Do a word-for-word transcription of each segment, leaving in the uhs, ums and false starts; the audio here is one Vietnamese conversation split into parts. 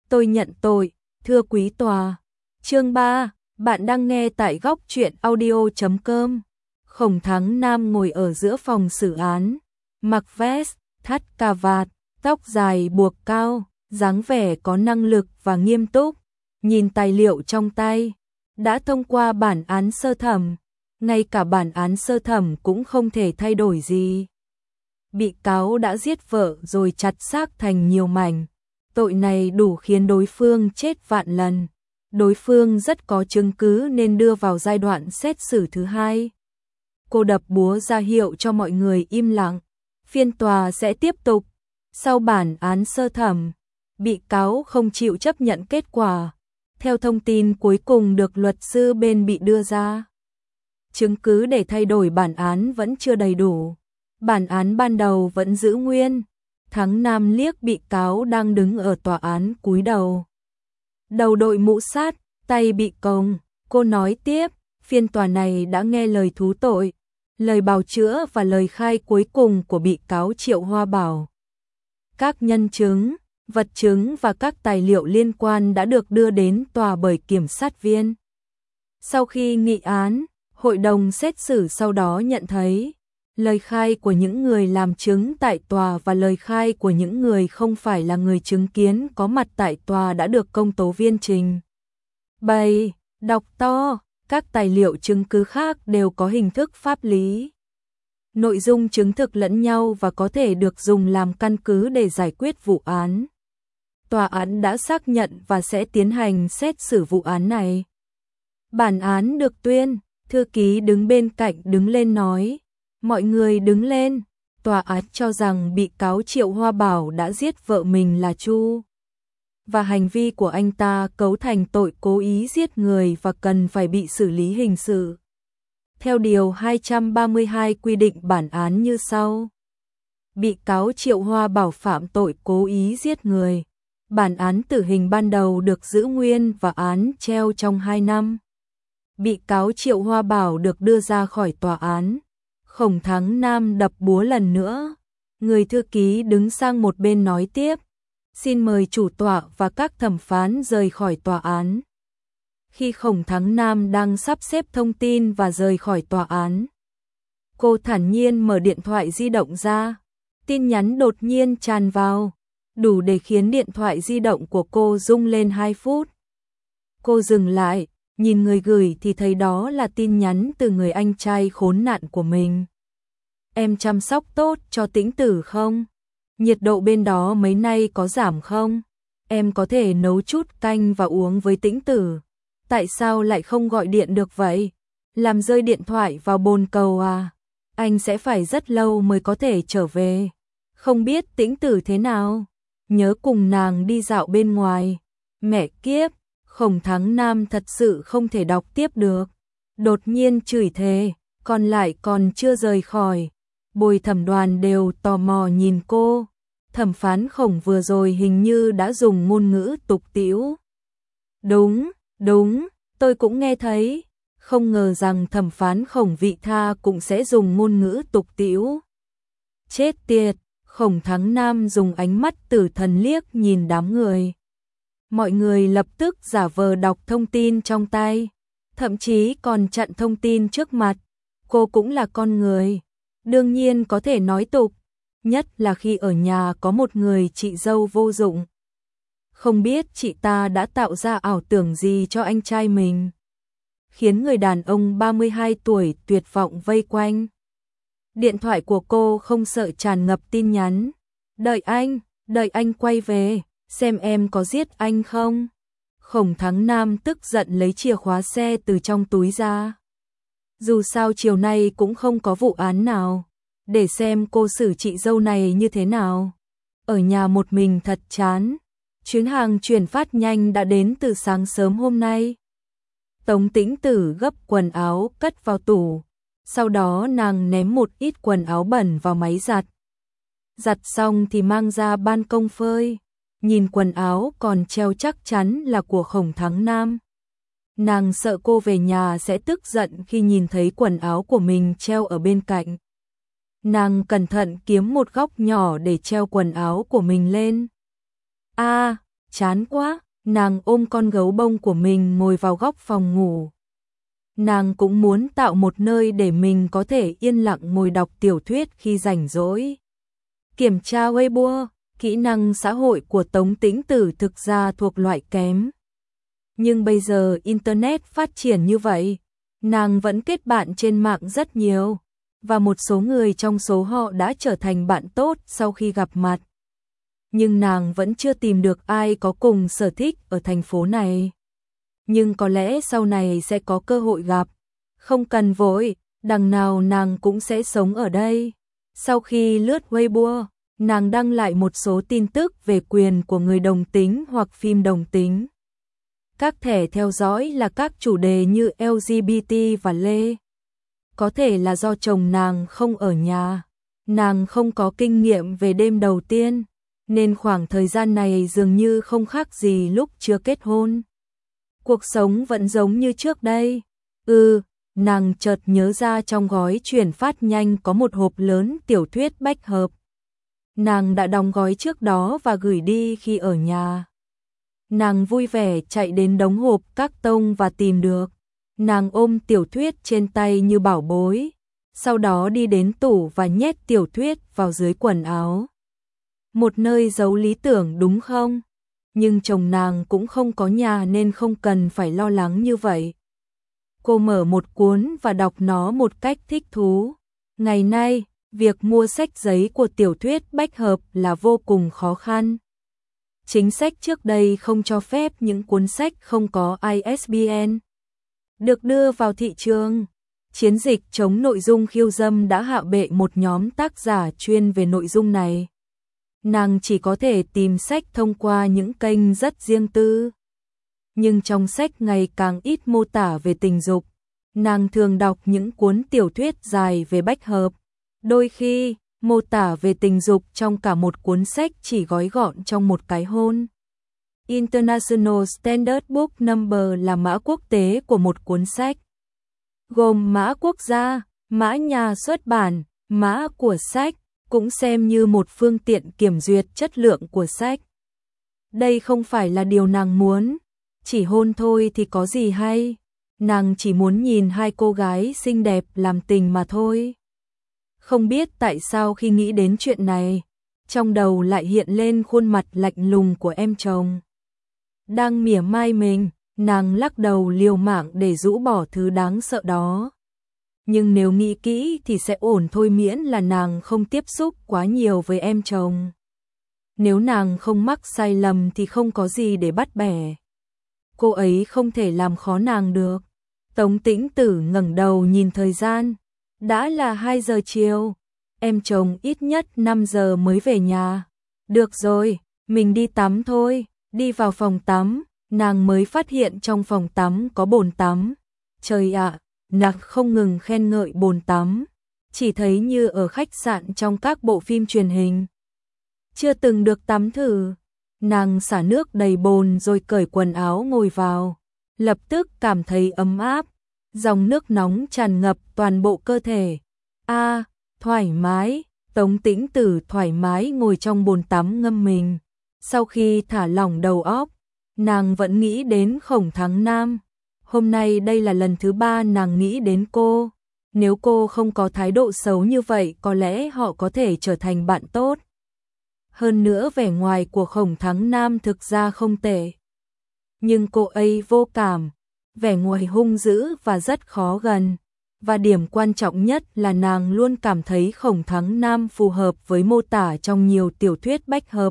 tôi nhận tội, thưa quý tòa. Chương ba, bạn đang nghe tại góc truyện audio chấm com. Khổng Thắng Nam ngồi ở giữa phòng xử án, mặc vest, thắt cà vạt, tóc dài buộc cao, dáng vẻ có năng lực và nghiêm túc. Nhìn tài liệu trong tay, đã thông qua bản án sơ thẩm, ngay cả bản án sơ thẩm cũng không thể thay đổi gì. Bị cáo đã giết vợ rồi chặt xác thành nhiều mảnh, tội này đủ khiến đối phương chết vạn lần. Đối phương rất có chứng cứ nên đưa vào giai đoạn xét xử thứ hai. Cô đập búa ra hiệu cho mọi người im lặng. Phiên tòa sẽ tiếp tục. Sau bản án sơ thẩm, bị cáo không chịu chấp nhận kết quả. Theo thông tin cuối cùng được luật sư bên bị đưa ra, chứng cứ để thay đổi bản án vẫn chưa đầy đủ. Bản án ban đầu vẫn giữ nguyên. Thắng Nam liếc bị cáo đang đứng ở tòa án cúi đầu. Đầu đội mũ sát, tay bị còng. Cô nói tiếp, phiên tòa này đã nghe lời thú tội, lời bào chữa và lời khai cuối cùng của bị cáo Triệu Hoa Bảo. Các nhân chứng, vật chứng và các tài liệu liên quan đã được đưa đến tòa bởi kiểm sát viên. Sau khi nghị án, hội đồng xét xử sau đó nhận thấy lời khai của những người làm chứng tại tòa và lời khai của những người không phải là người chứng kiến có mặt tại tòa đã được công tố viên trình bày, đọc to. Các tài liệu chứng cứ khác đều có hình thức pháp lý, nội dung chứng thực lẫn nhau và có thể được dùng làm căn cứ để giải quyết vụ án. Tòa án đã xác nhận và sẽ tiến hành xét xử vụ án này. Bản án được tuyên, thư ký đứng bên cạnh đứng lên nói, mọi người đứng lên. Tòa án cho rằng bị cáo Triệu Hoa Bảo đã giết vợ mình là Chu, và hành vi của anh ta cấu thành tội cố ý giết người và cần phải bị xử lý hình sự. Theo điều hai trăm ba mươi hai quy định bản án như sau. Bị cáo Triệu Hoa Bảo phạm tội cố ý giết người. Bản án tử hình ban đầu được giữ nguyên và án treo trong hai năm. Bị cáo Triệu Hoa Bảo được đưa ra khỏi tòa án. Khổng Thắng Nam đập búa lần nữa. Người thư ký đứng sang một bên nói tiếp. Xin mời chủ tọa và các thẩm phán rời khỏi tòa án. Khi Khổng Thắng Nam đang sắp xếp thông tin và rời khỏi tòa án, cô thản nhiên mở điện thoại di động ra. Tin nhắn đột nhiên tràn vào, đủ để khiến điện thoại di động của cô rung lên hai phút. Cô dừng lại, nhìn người gửi thì thấy đó là tin nhắn từ người anh trai khốn nạn của mình. Em chăm sóc tốt cho Tĩnh Tử không? Nhiệt độ bên đó mấy nay có giảm không? Em có thể nấu chút canh và uống với Tĩnh Tử. Tại sao lại không gọi điện được vậy? Làm rơi điện thoại vào bồn cầu à? Anh sẽ phải rất lâu mới có thể trở về. Không biết Tĩnh Tử thế nào? Nhớ cùng nàng đi dạo bên ngoài. Mẹ kiếp, Khổng Thắng Nam thật sự không thể đọc tiếp được. Đột nhiên chửi thề, còn lại còn chưa rời khỏi. Bồi thẩm đoàn đều tò mò nhìn cô. Thẩm phán Khổng vừa rồi hình như đã dùng ngôn ngữ tục tĩu. Đúng, đúng, tôi cũng nghe thấy. Không ngờ rằng thẩm phán Khổng vị tha cũng sẽ dùng ngôn ngữ tục tĩu. Chết tiệt, Khổng Thắng Nam dùng ánh mắt tử thần liếc nhìn đám người. Mọi người lập tức giả vờ đọc thông tin trong tay, thậm chí còn chặn thông tin trước mặt. Cô cũng là con người, đương nhiên có thể nói tục, nhất là khi ở nhà có một người chị dâu vô dụng. Không biết chị ta đã tạo ra ảo tưởng gì cho anh trai mình, khiến người đàn ông ba mươi hai tuổi tuyệt vọng vây quanh. Điện thoại của cô không sợ tràn ngập tin nhắn. Đợi anh, đợi anh quay về, xem em có giết anh không. Khổng Thắng Nam tức giận lấy chìa khóa xe từ trong túi ra. Dù sao chiều nay cũng không có vụ án nào, để xem cô xử chị dâu này như thế nào. Ở nhà một mình thật chán. Chuyến hàng chuyển phát nhanh đã đến từ sáng sớm hôm nay. Tống Tĩnh Tử gấp quần áo cất vào tủ. Sau đó nàng ném một ít quần áo bẩn vào máy giặt. Giặt xong thì mang ra ban công phơi. Nhìn quần áo còn treo chắc chắn là của Khổng Thắng Nam. Nàng sợ cô về nhà sẽ tức giận khi nhìn thấy quần áo của mình treo ở bên cạnh. Nàng cẩn thận kiếm một góc nhỏ để treo quần áo của mình lên. A, chán quá, nàng ôm con gấu bông của mình ngồi vào góc phòng ngủ. Nàng cũng muốn tạo một nơi để mình có thể yên lặng ngồi đọc tiểu thuyết khi rảnh rỗi. Kiểm tra Weibo, kỹ năng xã hội của Tống Tĩnh Tử thực ra thuộc loại kém. Nhưng bây giờ Internet phát triển như vậy, nàng vẫn kết bạn trên mạng rất nhiều, và một số người trong số họ đã trở thành bạn tốt sau khi gặp mặt. Nhưng nàng vẫn chưa tìm được ai có cùng sở thích ở thành phố này. Nhưng có lẽ sau này sẽ có cơ hội gặp. Không cần vội, đằng nào nàng cũng sẽ sống ở đây. Sau khi lướt Weibo, nàng đăng lại một số tin tức về quyền của người đồng tính hoặc phim đồng tính. Các thẻ theo dõi là các chủ đề như L G B T và lê. Có thể là do chồng nàng không ở nhà, nàng không có kinh nghiệm về đêm đầu tiên, nên khoảng thời gian này dường như không khác gì lúc chưa kết hôn. Cuộc sống vẫn giống như trước đây. Ừ, nàng chợt nhớ ra trong gói chuyển phát nhanh có một hộp lớn tiểu thuyết bách hợp. Nàng đã đóng gói trước đó và gửi đi khi ở nhà. Nàng vui vẻ chạy đến đống hộp các tông và tìm được. Nàng ôm tiểu thuyết trên tay như bảo bối, sau đó đi đến tủ và nhét tiểu thuyết vào dưới quần áo. Một nơi giấu lý tưởng đúng không? Nhưng chồng nàng cũng không có nhà nên không cần phải lo lắng như vậy. Cô mở một cuốn và đọc nó một cách thích thú. Ngày nay, việc mua sách giấy của tiểu thuyết bách hợp là vô cùng khó khăn. Chính sách trước đây không cho phép những cuốn sách không có I S B N được đưa vào thị trường. Chiến dịch chống nội dung khiêu dâm đã hạ bệ một nhóm tác giả chuyên về nội dung này. Nàng chỉ có thể tìm sách thông qua những kênh rất riêng tư. Nhưng trong sách ngày càng ít mô tả về tình dục. Nàng thường đọc những cuốn tiểu thuyết dài về bách hợp. Đôi khi, mô tả về tình dục trong cả một cuốn sách chỉ gói gọn trong một cái hôn. International Standard Book Number là mã quốc tế của một cuốn sách, gồm mã quốc gia, mã nhà xuất bản, mã của sách, cũng xem như một phương tiện kiểm duyệt chất lượng của sách. Đây không phải là điều nàng muốn, chỉ hôn thôi thì có gì hay, nàng chỉ muốn nhìn hai cô gái xinh đẹp làm tình mà thôi. Không biết tại sao khi nghĩ đến chuyện này, trong đầu lại hiện lên khuôn mặt lạnh lùng của em chồng. Đang mỉa mai mình, nàng lắc đầu liều mạng để rũ bỏ thứ đáng sợ đó. Nhưng nếu nghĩ kỹ thì sẽ ổn thôi, miễn là nàng không tiếp xúc quá nhiều với em chồng. Nếu nàng không mắc sai lầm thì không có gì để bắt bẻ. Cô ấy không thể làm khó nàng được. Tống Tĩnh Tử ngẩng đầu nhìn thời gian. Đã là hai giờ chiều. Em chồng ít nhất năm giờ mới về nhà. Được rồi, mình đi tắm thôi. Đi vào phòng tắm, nàng mới phát hiện trong phòng tắm có bồn tắm. Trời ạ, nàng không ngừng khen ngợi bồn tắm. Chỉ thấy như ở khách sạn trong các bộ phim truyền hình. Chưa từng được tắm thử. Nàng xả nước đầy bồn rồi cởi quần áo ngồi vào. Lập tức cảm thấy ấm áp. Dòng nước nóng tràn ngập toàn bộ cơ thể. A, à, thoải mái. Tống Tĩnh Tử thoải mái ngồi trong bồn tắm ngâm mình. Sau khi thả lỏng đầu óc, nàng vẫn nghĩ đến Khổng Thắng Nam. Hôm nay đây là lần thứ ba nàng nghĩ đến cô. Nếu cô không có thái độ xấu như vậy, có lẽ họ có thể trở thành bạn tốt. Hơn nữa vẻ ngoài của Khổng Thắng Nam thực ra không tệ. Nhưng cô ấy vô cảm, vẻ ngoài hung dữ và rất khó gần. Và điểm quan trọng nhất là nàng luôn cảm thấy Khổng Thắng Nam phù hợp với mô tả trong nhiều tiểu thuyết bách hợp.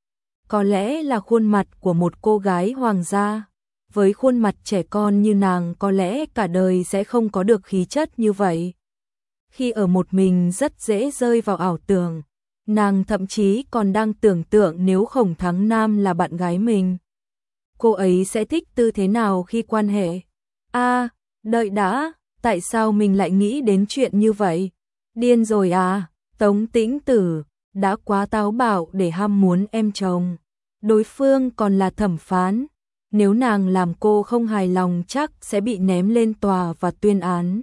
Có lẽ là khuôn mặt của một cô gái hoàng gia. Với khuôn mặt trẻ con như nàng có lẽ cả đời sẽ không có được khí chất như vậy. Khi ở một mình rất dễ rơi vào ảo tưởng. Nàng thậm chí còn đang tưởng tượng nếu Khổng Thắng Nam là bạn gái mình. Cô ấy sẽ thích tư thế nào khi quan hệ? A, à, đợi đã, tại sao mình lại nghĩ đến chuyện như vậy? Điên rồi à, Tống Tĩnh Tử đã quá táo bạo để ham muốn em chồng. Đối phương còn là thẩm phán. Nếu nàng làm cô không hài lòng chắc sẽ bị ném lên tòa và tuyên án.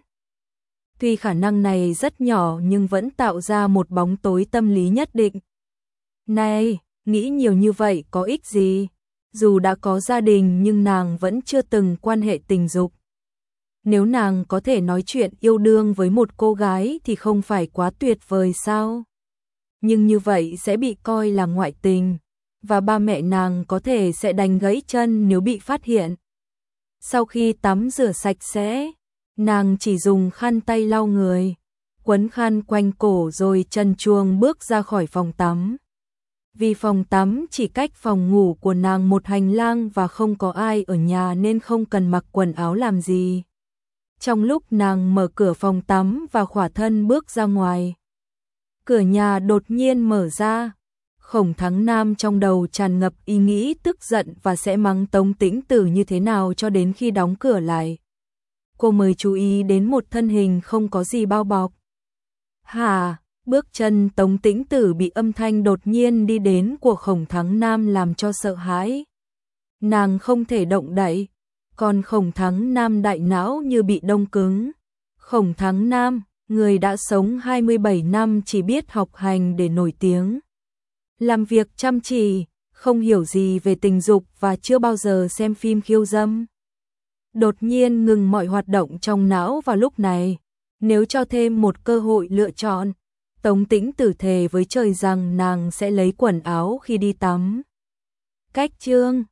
Tuy khả năng này rất nhỏ nhưng vẫn tạo ra một bóng tối tâm lý nhất định. Này, nghĩ nhiều như vậy có ích gì? Dù đã có gia đình nhưng nàng vẫn chưa từng quan hệ tình dục. Nếu nàng có thể nói chuyện yêu đương với một cô gái thì không phải quá tuyệt vời sao? Nhưng như vậy sẽ bị coi là ngoại tình, và ba mẹ nàng có thể sẽ đánh gãy chân nếu bị phát hiện. Sau khi tắm rửa sạch sẽ, nàng chỉ dùng khăn tay lau người, quấn khăn quanh cổ rồi trần truồng bước ra khỏi phòng tắm. Vì phòng tắm chỉ cách phòng ngủ của nàng một hành lang và không có ai ở nhà nên không cần mặc quần áo làm gì. Trong lúc nàng mở cửa phòng tắm và khỏa thân bước ra ngoài, cửa nhà đột nhiên mở ra. Khổng Thắng Nam trong đầu tràn ngập ý nghĩ tức giận và sẽ mắng Tống Tĩnh Tử như thế nào cho đến khi đóng cửa lại. Cô mới chú ý đến một thân hình không có gì bao bọc. Hà, bước chân Tống Tĩnh Tử bị âm thanh đột nhiên đi đến của Khổng Thắng Nam làm cho sợ hãi. Nàng không thể động đậy, còn Khổng Thắng Nam đại não như bị đông cứng. Khổng Thắng Nam, người đã sống hai mươi bảy năm chỉ biết học hành để nổi tiếng. Làm việc chăm chỉ, không hiểu gì về tình dục và chưa bao giờ xem phim khiêu dâm. Đột nhiên ngừng mọi hoạt động trong não vào lúc này. Nếu cho thêm một cơ hội lựa chọn, Tống Tĩnh Tử thề với trời rằng nàng sẽ lấy quần áo khi đi tắm. Cách chương